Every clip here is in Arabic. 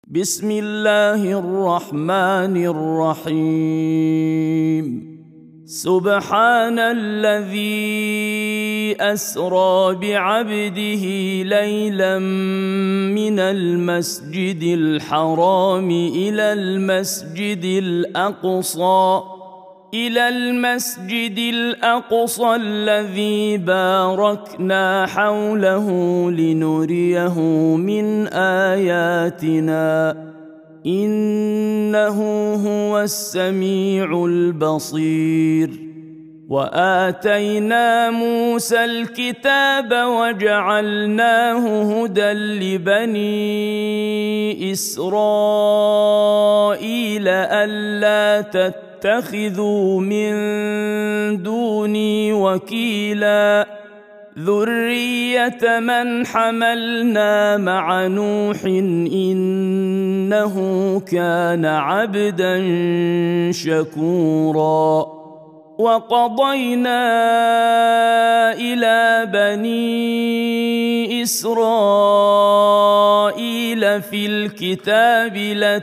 بسم الله الرحمن الرحيم. سبحان الذي أسرى بعبده ليلا من المسجد الحرام إلى المسجد الأقصى الذي باركنا حوله لنريه من آياتنا إنه هو السميع البصير. وآتينا موسى الكتاب وجعلناه هدى لبني إسرائيل ألا تتخذوا من دوني وكيلا ذرية من حملنا مع نوح إنه كان عبدا شكورا. وقضينا إلى بني إسرائيل في الكتاب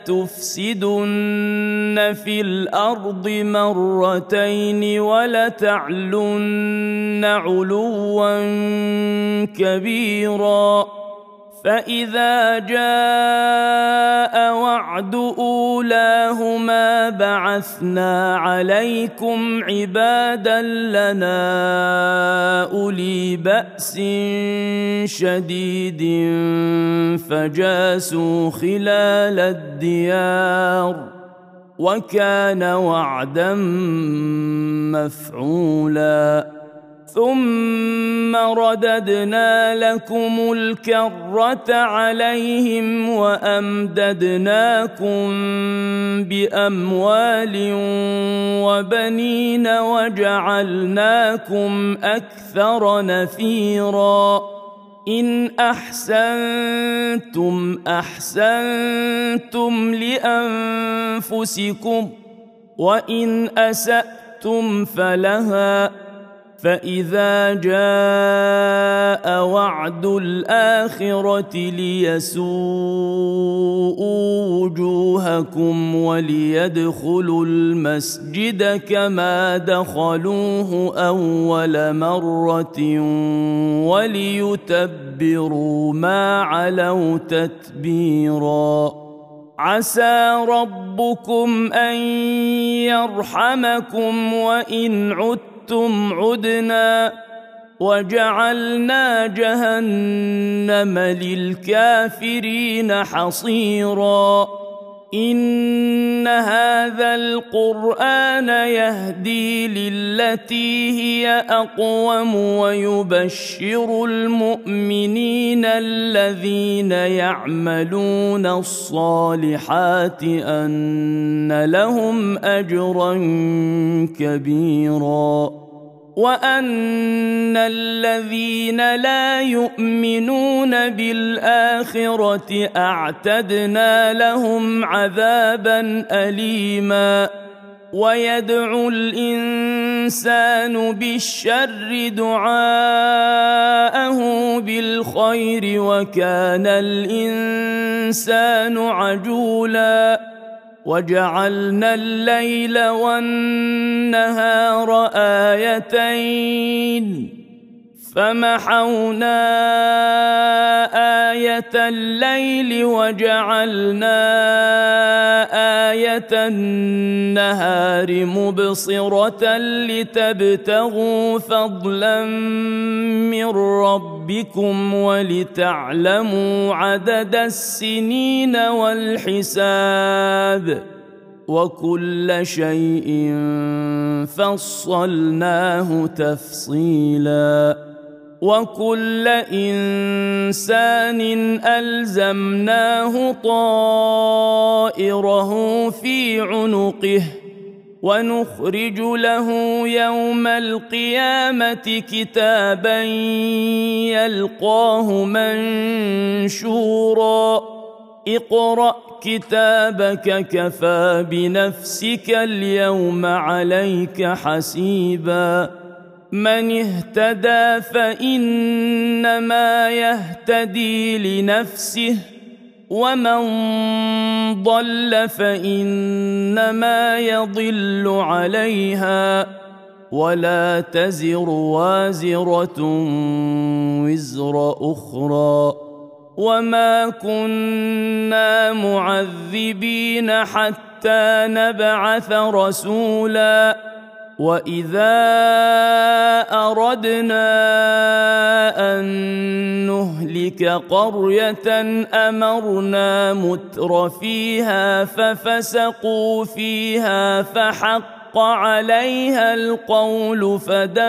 لتفسدن في الأرض مرتين ولتعلن علوا كبيرا. فإذا جاء وعد أولاهما بعثنا عليكم عبادا لنا أولي بأس شديد فجاسوا خلال الديار وكان وعدا مفعولا. ثم رددنا لكم الكرة عليهم وأمددناكم بأموال وبنين وجعلناكم أكثر نفيرا. إن أحسنتم أحسنتم لأنفسكم وإن أسأتم فلها. فإذا جاء وعد الآخرة ليسوءوا وجوهكم وليدخلوا المسجد كما دخلوه أول مرة وليتبروا ما علوا تتبيرا. عسى ربكم أن يرحمكم وإن عدتم عدنا وجعلنا جهنم للكافرين حصيرا. إن هذا القرآن يهدي للتي هي أقوم ويبشر المؤمنين الذين يعملون الصالحات أن لهم أجرا كبيرا وأن الذين لا يؤمنون بالآخرة أعتدنا لهم عذابا أليما. ويدعو الإنسان بالشر دعاءه بالخير وكان الإنسان عجولا. وجعلنا الليل والنهار آيتين فمحونا آية الليل وجعلنا آية النهار مبصرة لتبتغوا فضلا من ربكم ولتعلموا عدد السنين والحساب وكل شيء فصلناه تفصيلا. وكل إنسان ألزمناه طائره في عنقه ونخرج له يوم القيامة كتابا يلقاه منشورا. اقرأ كتابك كفى بنفسك اليوم عليك حسيبا. من اهتدى فإنما يهتدي لنفسه ومن ضل فإنما يضل عليها ولا تزر وازرة وزر أخرى وما كنا معذبين حتى نبعث رسولا وإذا أردنا أن نهلك قرية أمرنا متر فيها ففسقوا فيها فحق عليها القول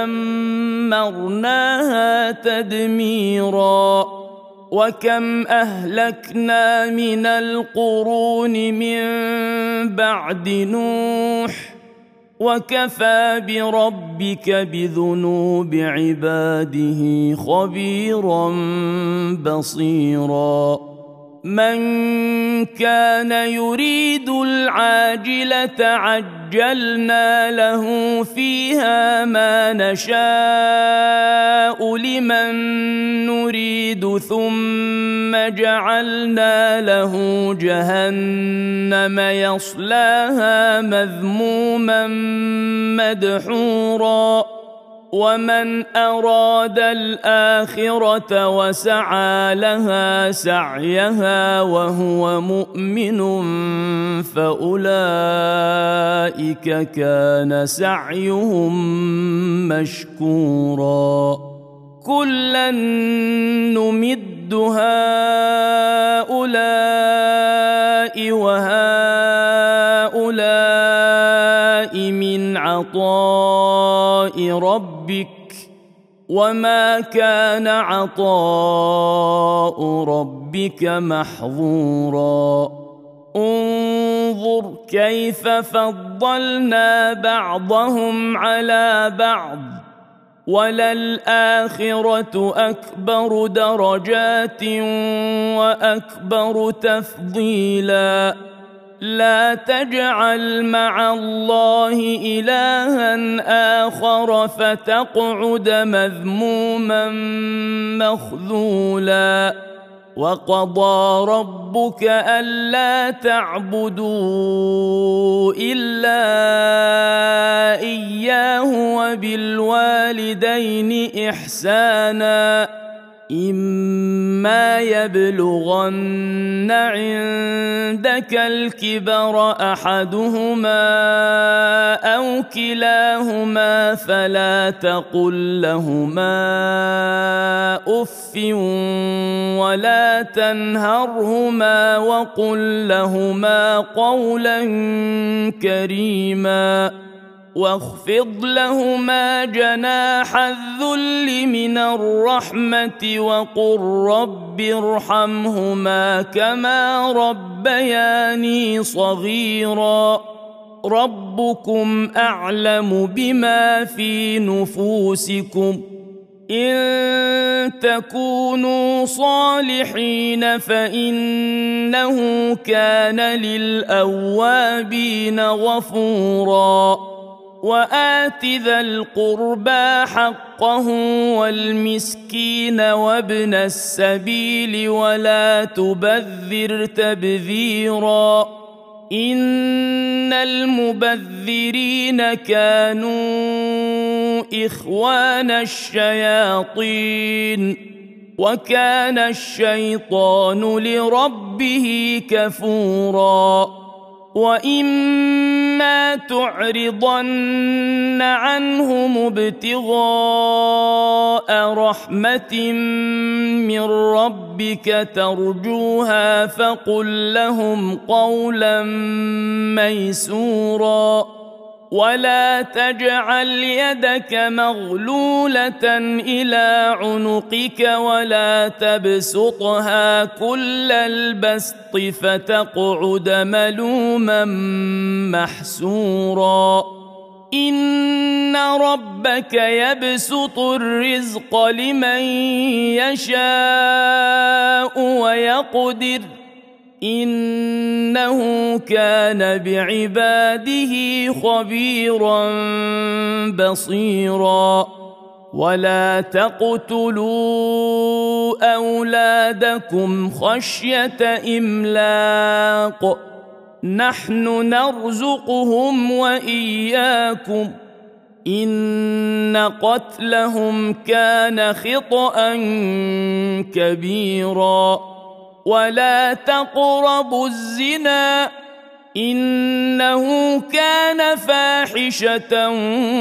فدمرناها تدميرا وكم أهلكنا من القرون من بعد نوح وكفى بربك بذنوب عباده خبيرا بصيرا من كان يريد العاجلة عجلنا له فيها ما نشاء لمن نريد ثم جعلنا له جهنم يصلاها مذموما مدحورا ومن أراد الآخرة وسعى لها سعيها وهو مؤمن فأولئك كان سعيهم مشكورا كلا نمد هؤلاء وهؤلاء من عطاء ربك وما كان عطاء ربك محظورا انظر كيف فضلنا بعضهم على بعض وللآخرة أكبر درجات وأكبر تفضيلا لا تجعل مع الله إلها آخر فتقعد مذموما مخذولا وقضى ربك ألا تعبدوا إلا إياه وبالوالدين إحسانا إما يبلغن عندك الكبر أحدهما أو كلاهما فلا تقل لهما أف ولا تنهرهما وقل لهما قولا كريما واخفض لهما جناح الذل من الرحمة وقل رب ارحمهما كما ربياني صغيرا ربكم أعلم بما في نفوسكم إن تكونوا صالحين فإنه كان للأوابين غفورا وآت ذا القربى حقه والمسكين وابن السبيل ولا تبذر تبذيرا إن المبذرين كانوا إخوان الشياطين وكان الشيطان لربه كفورا وإما تعرضن عنهم ابتغاء رحمة من ربك ترجوها فقل لهم قولا ميسورا ولا تجعل يدك مغلولة إلى عنقك ولا تبسطها كل البسط فتقعد ملوما محسورا إن ربك يبسط الرزق لمن يشاء ويقدر إنه كان بعباده خبيرا بصيرا ولا تقتلوا أولادكم خشية إملاق نحن نرزقهم وإياكم إن قتلهم كان خطأ كبيرا ولا تقربوا الزنا إنه كان فاحشة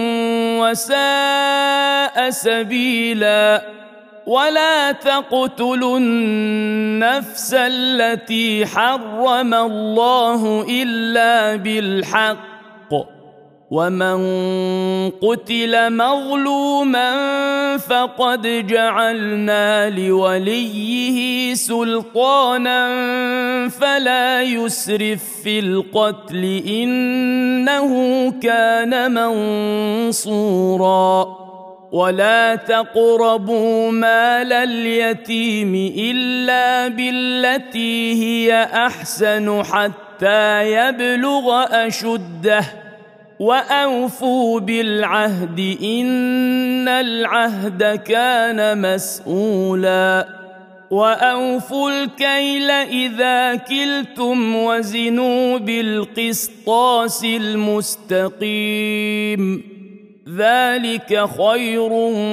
وساء سبيلا ولا تقتلوا النفس التي حرم الله إلا بالحق ومن قتل مظلوما فقد جعلنا لوليه سلطانا فلا يسرف في القتل إنه كان منصورا ولا تقربوا مال اليتيم إلا بالتي هي أحسن حتى يبلغ أشده وأوفوا بالعهد إن العهد كان مسؤولا وأوفوا الكيل إذا كلتم وزنوا بالقسطاس المستقيم ذلك خير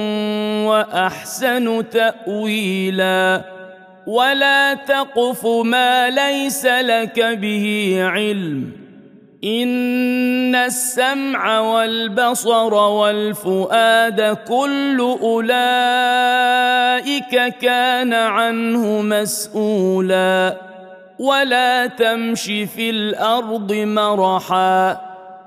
وأحسن تأويلا ولا تقف ما ليس لك به علم إن السمع والبصر والفؤاد كل أولئك كان عنه مسؤولا ولا تمش في الأرض مرحا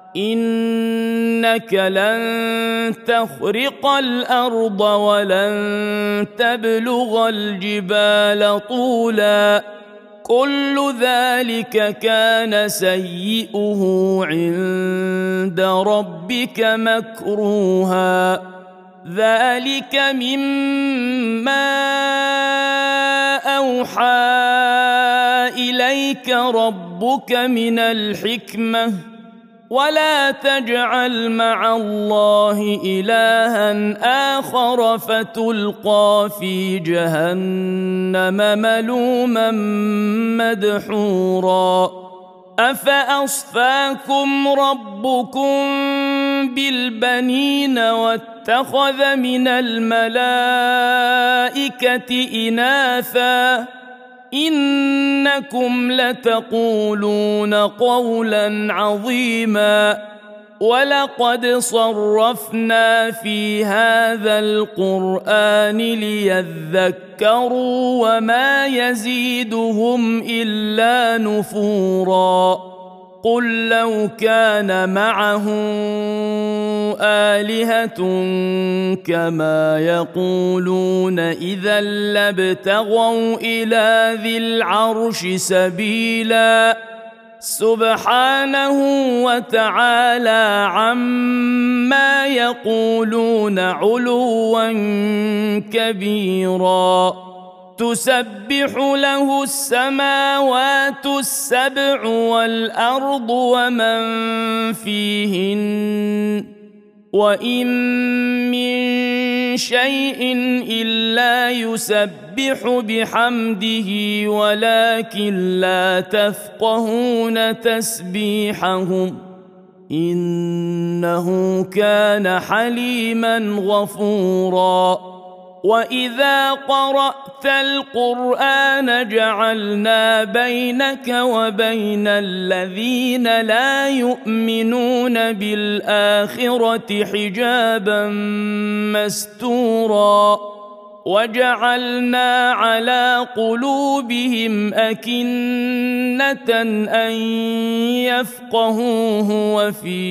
إنك لن تخرق الأرض ولن تبلغ الجبال طولا كل ذلك كان سيئه عند ربك مكروها ذلك مما أوحى إليك ربك من الحكمة ولا تجعل مع الله إلها آخر فتلقى في جهنم ملوما مدحورا أفأصفاكم ربكم بالبنين واتخذ من الملائكة إناثا إنكم لتقولون قولا عظيما ولقد صرفنا في هذا القرآن ليذكروا وما يزيدهم إلا نفورا قل لو كان معه آلهة كما يقولون إذا لابتغوا إلى ذي العرش سبيلا سبحانه وتعالى عما يقولون علوا كبيرا تسبح له السماوات السبع والأرض ومن فيهن وإن من شيء إلا يسبح بحمده ولكن لا تفقهون تسبيحهم إنه كان حليما غفورا وإذا قرأت القرآن جعلنا بينك وبين الذين لا يؤمنون بالآخرة حجابا مستورا وجعلنا على قلوبهم أكنة أن يفقهوه وفي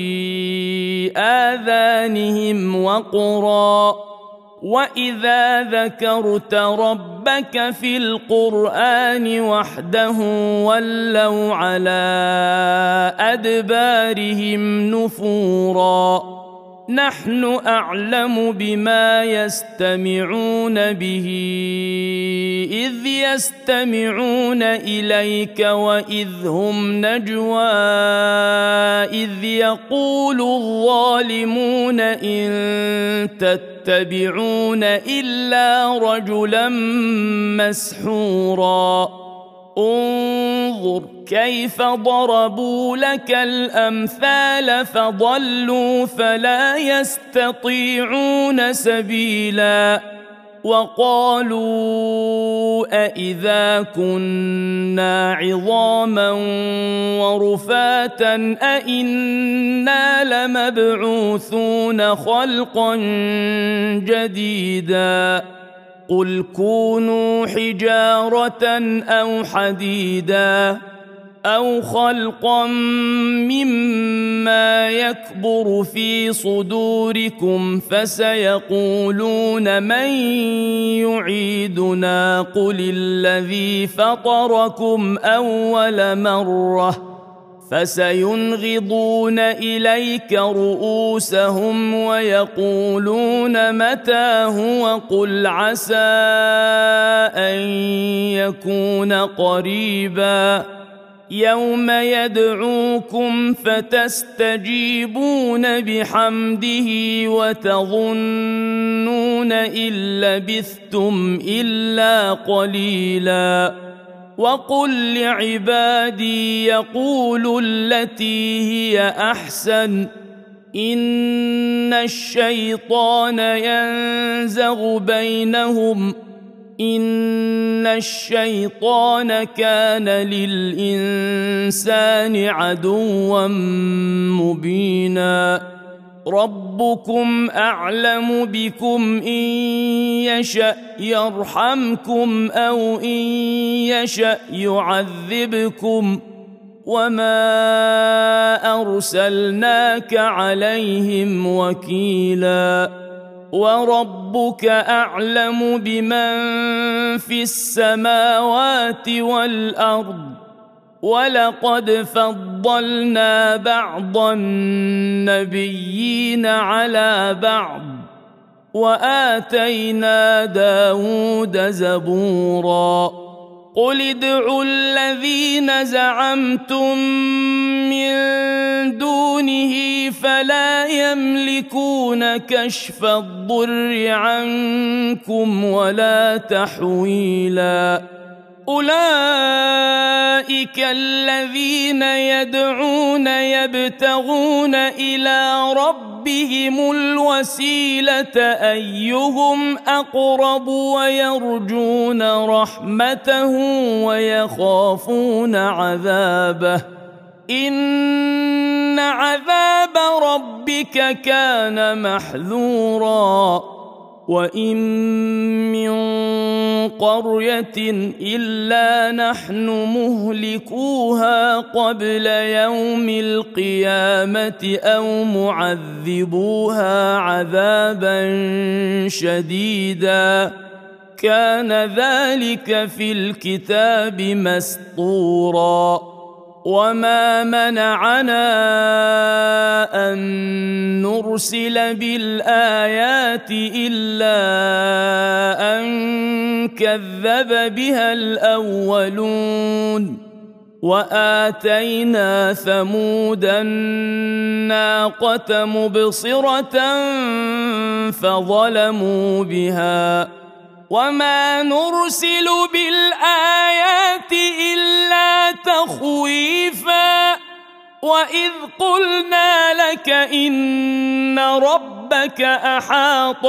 آذانهم وقرا وإذا ذكرت ربك في القرآن وحده ولوا على أدبارهم نفورا نحن أعلم بما يستمعون به إذ يستمعون إليك وإذ هم نجوى إذ يقول الظالمون إن تتبعون إلا رجلا مسحورا انظر كيف ضربوا لك الأمثال فضلوا فلا يستطيعون سبيلا وقالوا أإذا كنا عظاما ورفاتا أإنا لمبعوثون خلقا جديدا قل كونوا حجارة أو حديدا أو خلقا مما يكبر في صدوركم فسيقولون من يعيدنا قل الذي فطركم أول مرة فسينغضون إليك رؤوسهم ويقولون متى هو قل عسى أن يكون قريبا يوم يدعوكم فتستجيبون بحمده وتظنون إن لبثتم إلا قليلا وقل لعبادي يقولوا التي هي أحسن إن الشيطان ينزغ بينهم إن الشيطان كان للإنسان عدوا مبينا ربكم أعلم بكم إن يشأ يرحمكم أو إن يشأ يعذبكم وما أرسلناك عليهم وكيلا وربك أعلم بمن في السماوات والأرض ولقد فضلنا بعض النبيين على بعض وآتينا داود زبورا قل ادعوا الذين زعمتم من دونه فلا يملكون كشف الضر عنكم ولا تحويلا أولئك الذين يدعون يبتغون إلى ربهم الوسيلة أيهم أقرب ويرجون رحمته ويخافون عذابه إن عذاب ربك كان محذورا وإن من قرية إلا نحن مهلكوها قبل يوم القيامة أو معذبوها عذابا شديدا كان ذلك في الكتاب مسطورا وما منعنا أن نرسل بالآيات إلا أن كذب بها الأولون وآتينا ثمود الناقة مبصرة فظلموا بها وما نرسل بالآيات إلا تخويفا وإذ قلنا لك إن ربك أحاط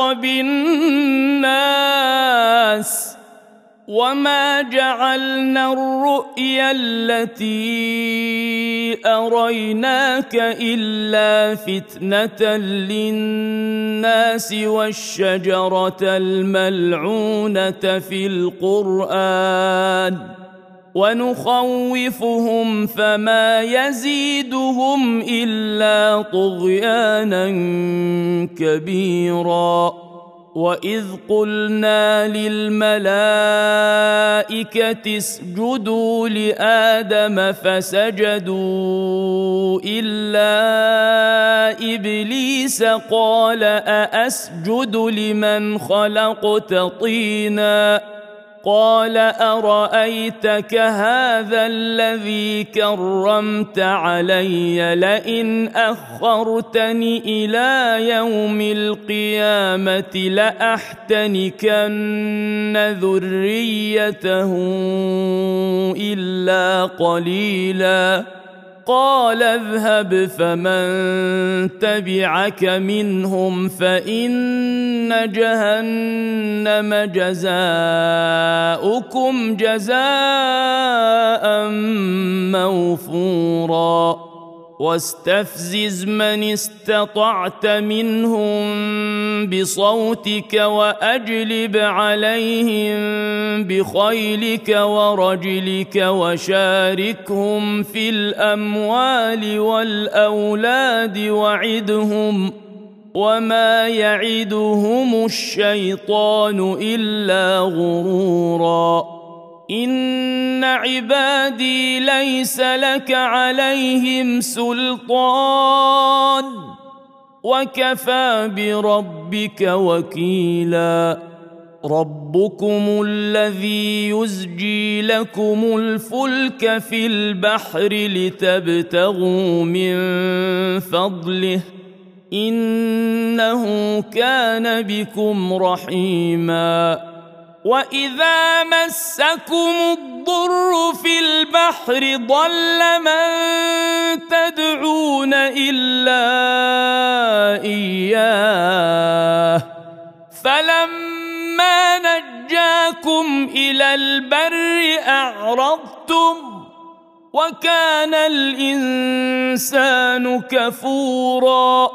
بالناس وما جعلنا الرؤيا التي أريناك إلا فتنة للناس والشجرة الملعونة في القرآن ونخوفهم فما يزيدهم إلا طغيانا كبيرا وإذ قلنا للملائكة اسجدوا لآدم فسجدوا إلا إبليس قال أأسجد لمن خلقت طينا قال أرأيتك هذا الذي كرمت علي لئن أخرتني إلى يوم القيامة لأحتنكن ذريته إلا قليلا قال اذهب فمن تبعك منهم فإن جهنم جزاؤكم جزاء موفورا واستفزز من استطعت منهم بصوتك وأجلب عليهم بخيلك ورجلك وشاركهم في الأموال والأولاد وعدهم وما يعدهم الشيطان إلا غرورا إن عبادي ليس لك عليهم سلطان وكفى بربك وكيلا ربكم الذي يزجي لكم الفلك في البحر لتبتغوا من فضله إنه كان بكم رحيما وإذا مسكم الضر في البحر ضل من تدعون إلا إياه فلما نجاكم إلى البر أعرضتم وكان الإنسان كفورا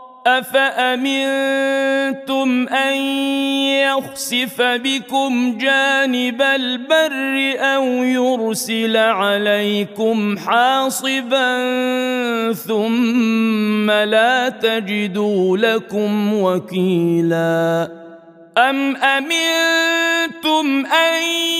أفأمنتم أن يخسف بكم جانب البر أو يرسل عليكم حاصبا ثم لا تجدوا لكم وكيلا أم أمنتم أن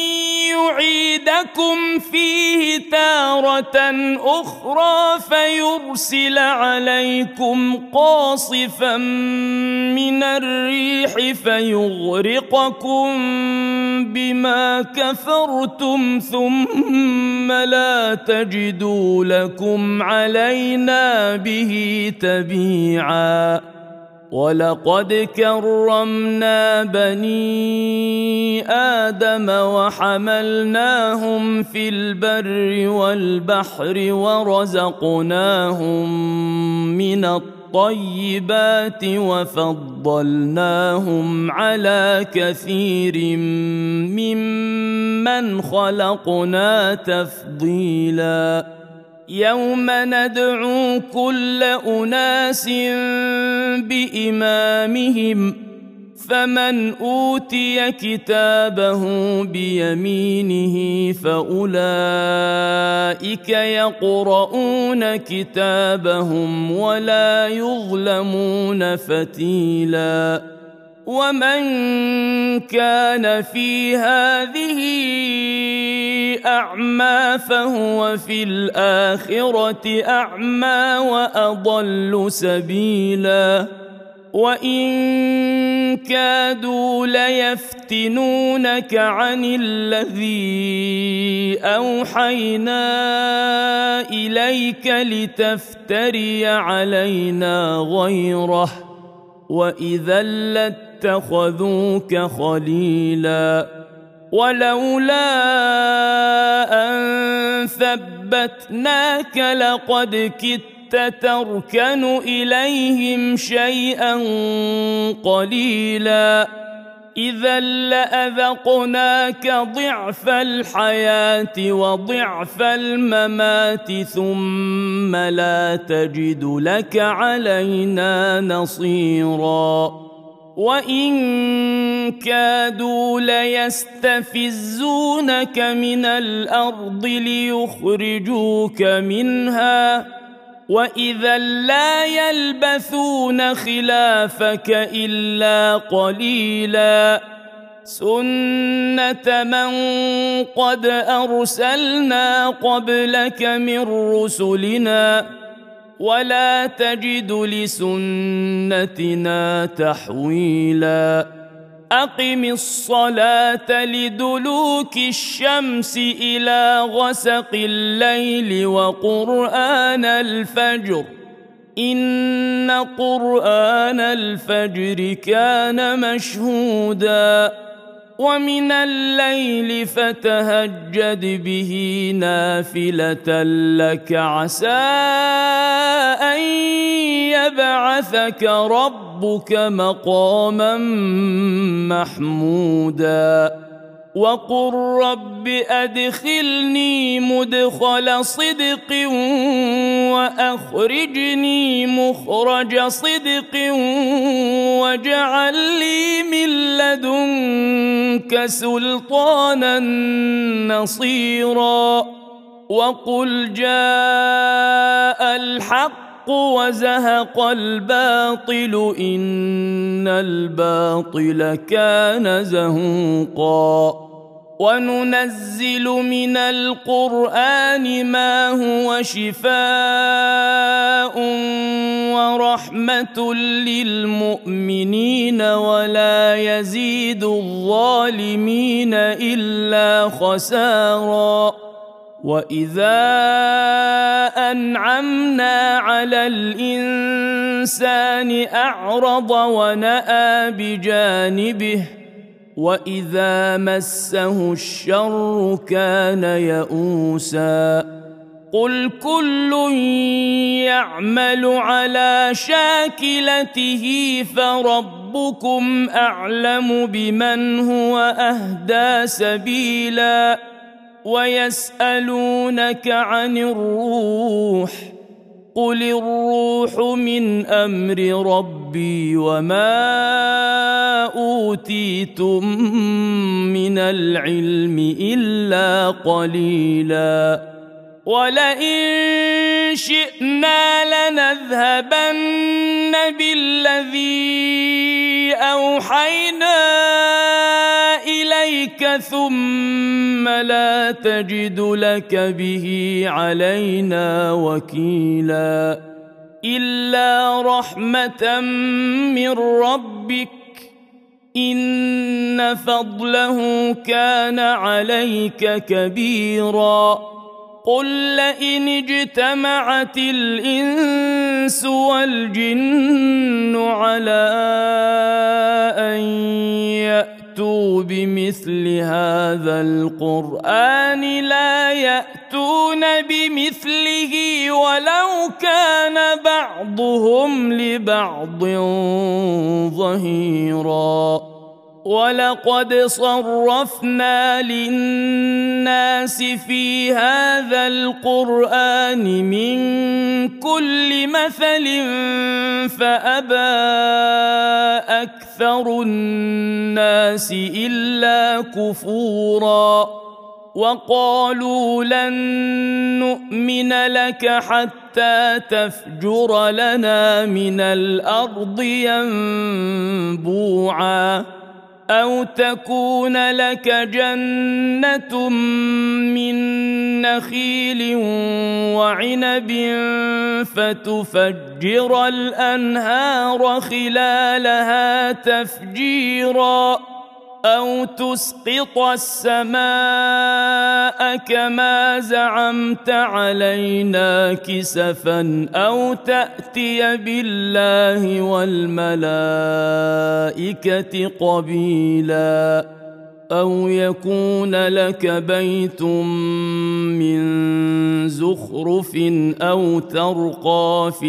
يعيدكم فيه تارة أخرى فيرسل عليكم قاصفا من الريح فيغرقكم بما كفرتم ثم لا تجدوا لكم علينا به تبيعا ولقد كرمنا بني آدم وحملناهم في البر والبحر ورزقناهم من الطيبات وفضلناهم على كثير ممن خلقنا تفضيلا يوم ندعو كل أناس بإمامهم فمن أوتي كتابه بيمينه فأولئك يقرؤون كتابهم ولا يظلمون فتيلا ومن كان في هذه أعمى فهو في الآخرة أعمى وأضل سبيلا وإن كادوا ليفتنونك عن الذي أوحينا إليك لتفتري علينا غيره وإذا لاتخذوك خليلا ولولا أن ثبتناك لقد كدت تركن إليهم شيئا قليلا إذا لأذقناك ضعف الحياة وضعف الممات ثم لا تجد لك علينا نصيرا وإن كادوا ليستفزونك من الأرض ليخرجوك منها وإذا لا يلبثون خلافك إلا قليلا سنة من قد أرسلنا قبلك من رسلنا ولا تجد لسنتنا تحويلا أقم الصلاة لدلوك الشمس إلى غسق الليل وقرآن الفجر إن قرآن الفجر كان مشهودا ومن الليل فتهجد به نافلة لك عسى أن يبعثك ربك مقاما محمودا وقل رب أدخلني مدخل صدق وأخرجني مخرج صدق واجعل لي من لدنك سلطانا نصيرا وقل جاء الحق وزهق الباطل إن الباطل كان زهوقا وننزل من القرآن ما هو شفاء ورحمة للمؤمنين ولا يزيد الظالمين إلا خسارا وإذا أنعمنا على الإنسان أعرض ونأى بجانبه وإذا مسه الشر كان يئوسا قل كل يعمل على شاكلته فربكم أعلم بمن هو أهدى سبيلا ويسألونك عن الروح قل الروح من أمر ربي وما أوتيتم من العلم إلا قليلا ولئن شئنا لنذهبن بالذي أوحينا إليك ثم لا تجد لك به علينا وكيلا إلا رحمة من ربك إن فضله كان عليك كبيرا قل لئن اجتمعت الإنس والجن على أن يأتوا بمثل هذا القرآن لا يأتون بمثله ولو كان بعضهم لبعض ظهيرا ولقد صرفنا للناس في هذا القرآن من كل مثل فأبى أكثر الناس إلا كفورا وقالوا لن نؤمن لك حتى تفجر لنا من الأرض ينبوعا أو تكون لك جنة من نخيل وعنب فتفجر الأنهار خلالها تفجيرا أو تسقط السماء كما زعمت علينا كسفا أو تأتي بالله والملائكة قبيلا أو يكون لك بيت من زخرف أو ترقى في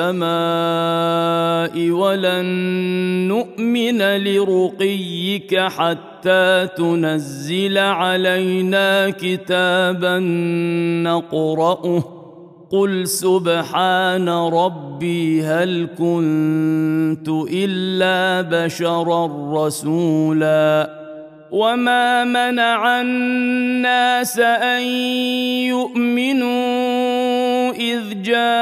السماء ولن نؤمن لرقيك حتى تنزل علينا كتابا نقرأه قل سبحان ربي هل كنت إلا بشرا رسولا وما منع الناس أن يؤمنوا إذ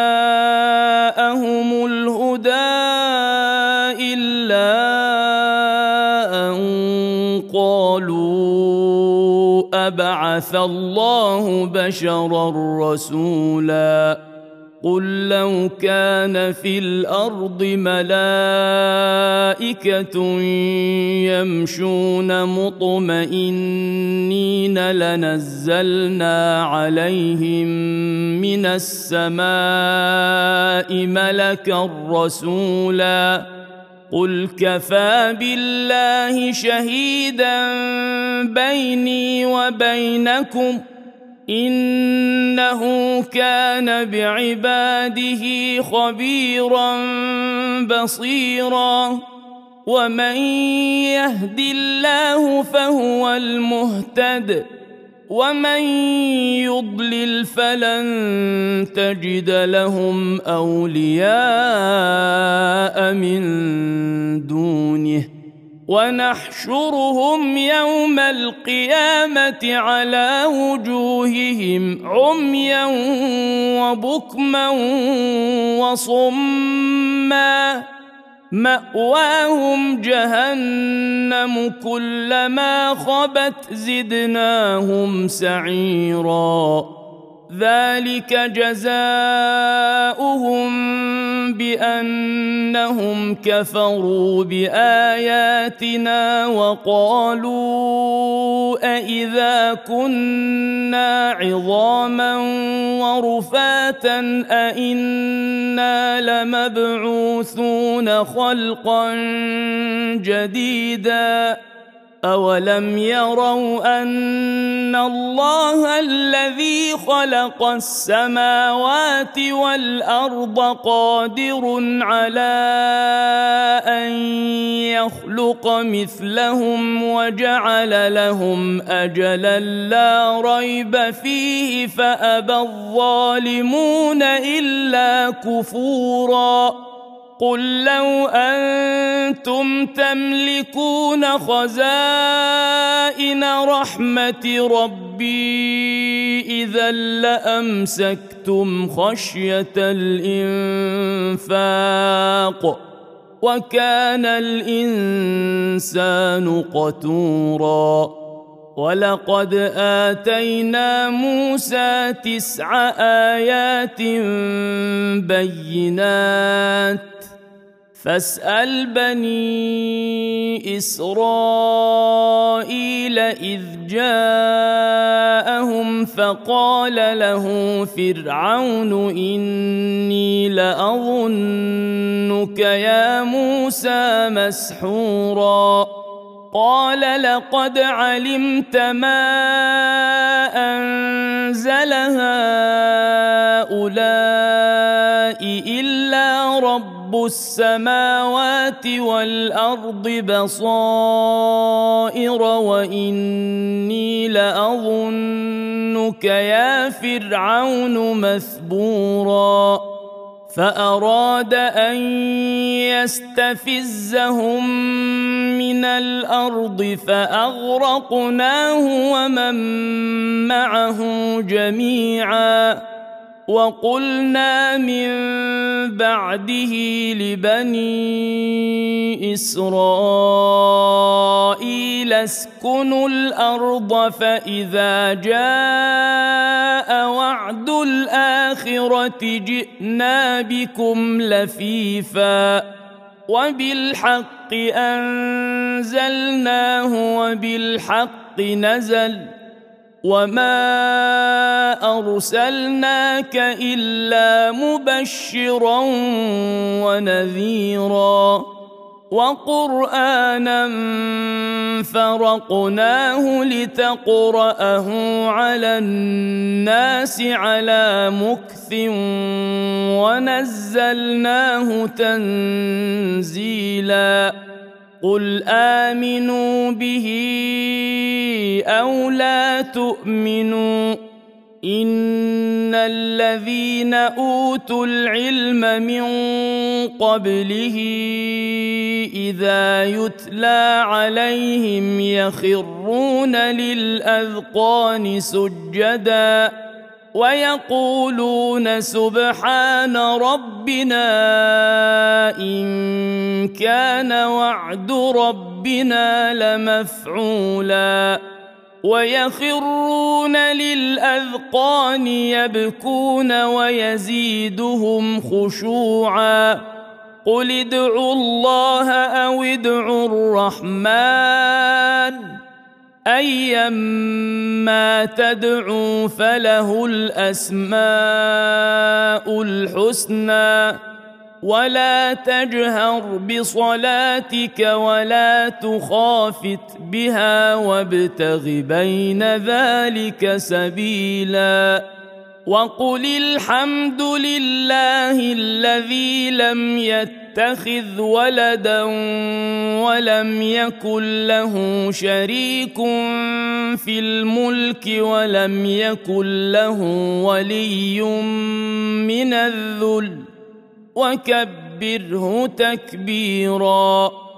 جاءهم الهدى إلا أن قالوا أبعث الله بشرا رسولا قل لو كان في الأرض ملائكة يمشون مطمئنين لنزلنا عليهم من السماء ملكا رسولا قل كفى بالله شهيدا بيني وبينكم إنه كان بعباده خبيرا بصيرا ومن يهد الله فهو المهتد ومن يضلل فلن تجد لهم أولياء من دونه ونحشرهم يوم القيامة على وجوههم عميا وبكما وصما مأواهم جهنم كلما خبت زدناهم سعيرا ذلك جزاؤهم بأنهم كفروا بآياتنا وقالوا أإذا كنا عظاما ورفاتا أإنا لمبعوثون خلقا جديدا أولم يروا أن الله الذي خلق السماوات والأرض قادر على أن يخلق مثلهم وجعل لهم أجلا لا ريب فيه فأبى الظالمون إلا كفورا قل لو أنتم تملكون خزائن رحمة ربي إذا لأمسكتم خشية الإنفاق وكان الإنسان قتورا ولقد آتينا موسى 9 آيات بينات فاسأل بني إسرائيل إذ جاءهم فقال له فرعون إني لأظنك يا موسى مسحورا قال لقد علمت ما أنزل هؤلاء إلا رب السماوات والأرض بصائر وإني لأظنك يا فرعون مثبورا فأراد أن يستفزهم من الأرض فأغرقناه ومن معه جميعا وقلنا من بعده لبني إسرائيل اسكنوا الأرض فإذا جاء وعد الآخرة جئنا بكم لفيفا وبالحق أنزلناه وبالحق نزل وما أرسلناك إلا مبشرا ونذيرا وقرآنا فرقناه لتقرأه على الناس على مكث ونزلناه تنزيلا قل آمنوا به أو لا تؤمنوا إن الذين أوتوا العلم من قبله إذا يتلى عليهم يخرون للأذقان سجدا ويقولون سبحان ربنا إن كان وعد ربنا لمفعولا ويخرون للأذقان يبكون ويزيدهم خشوعا قل ادعوا الله أو ادعوا الرحمن أيما تدعوا فله الأسماء الحسنى ولا تجهر بصلاتك ولا تخافت بها وابتغ بين ذلك سبيلا وقل الحمد لله الذي لم يتخذ ولدا ولم يكن له شريك في الملك ولم يكن له ولي من الذل وكبره تكبيرا.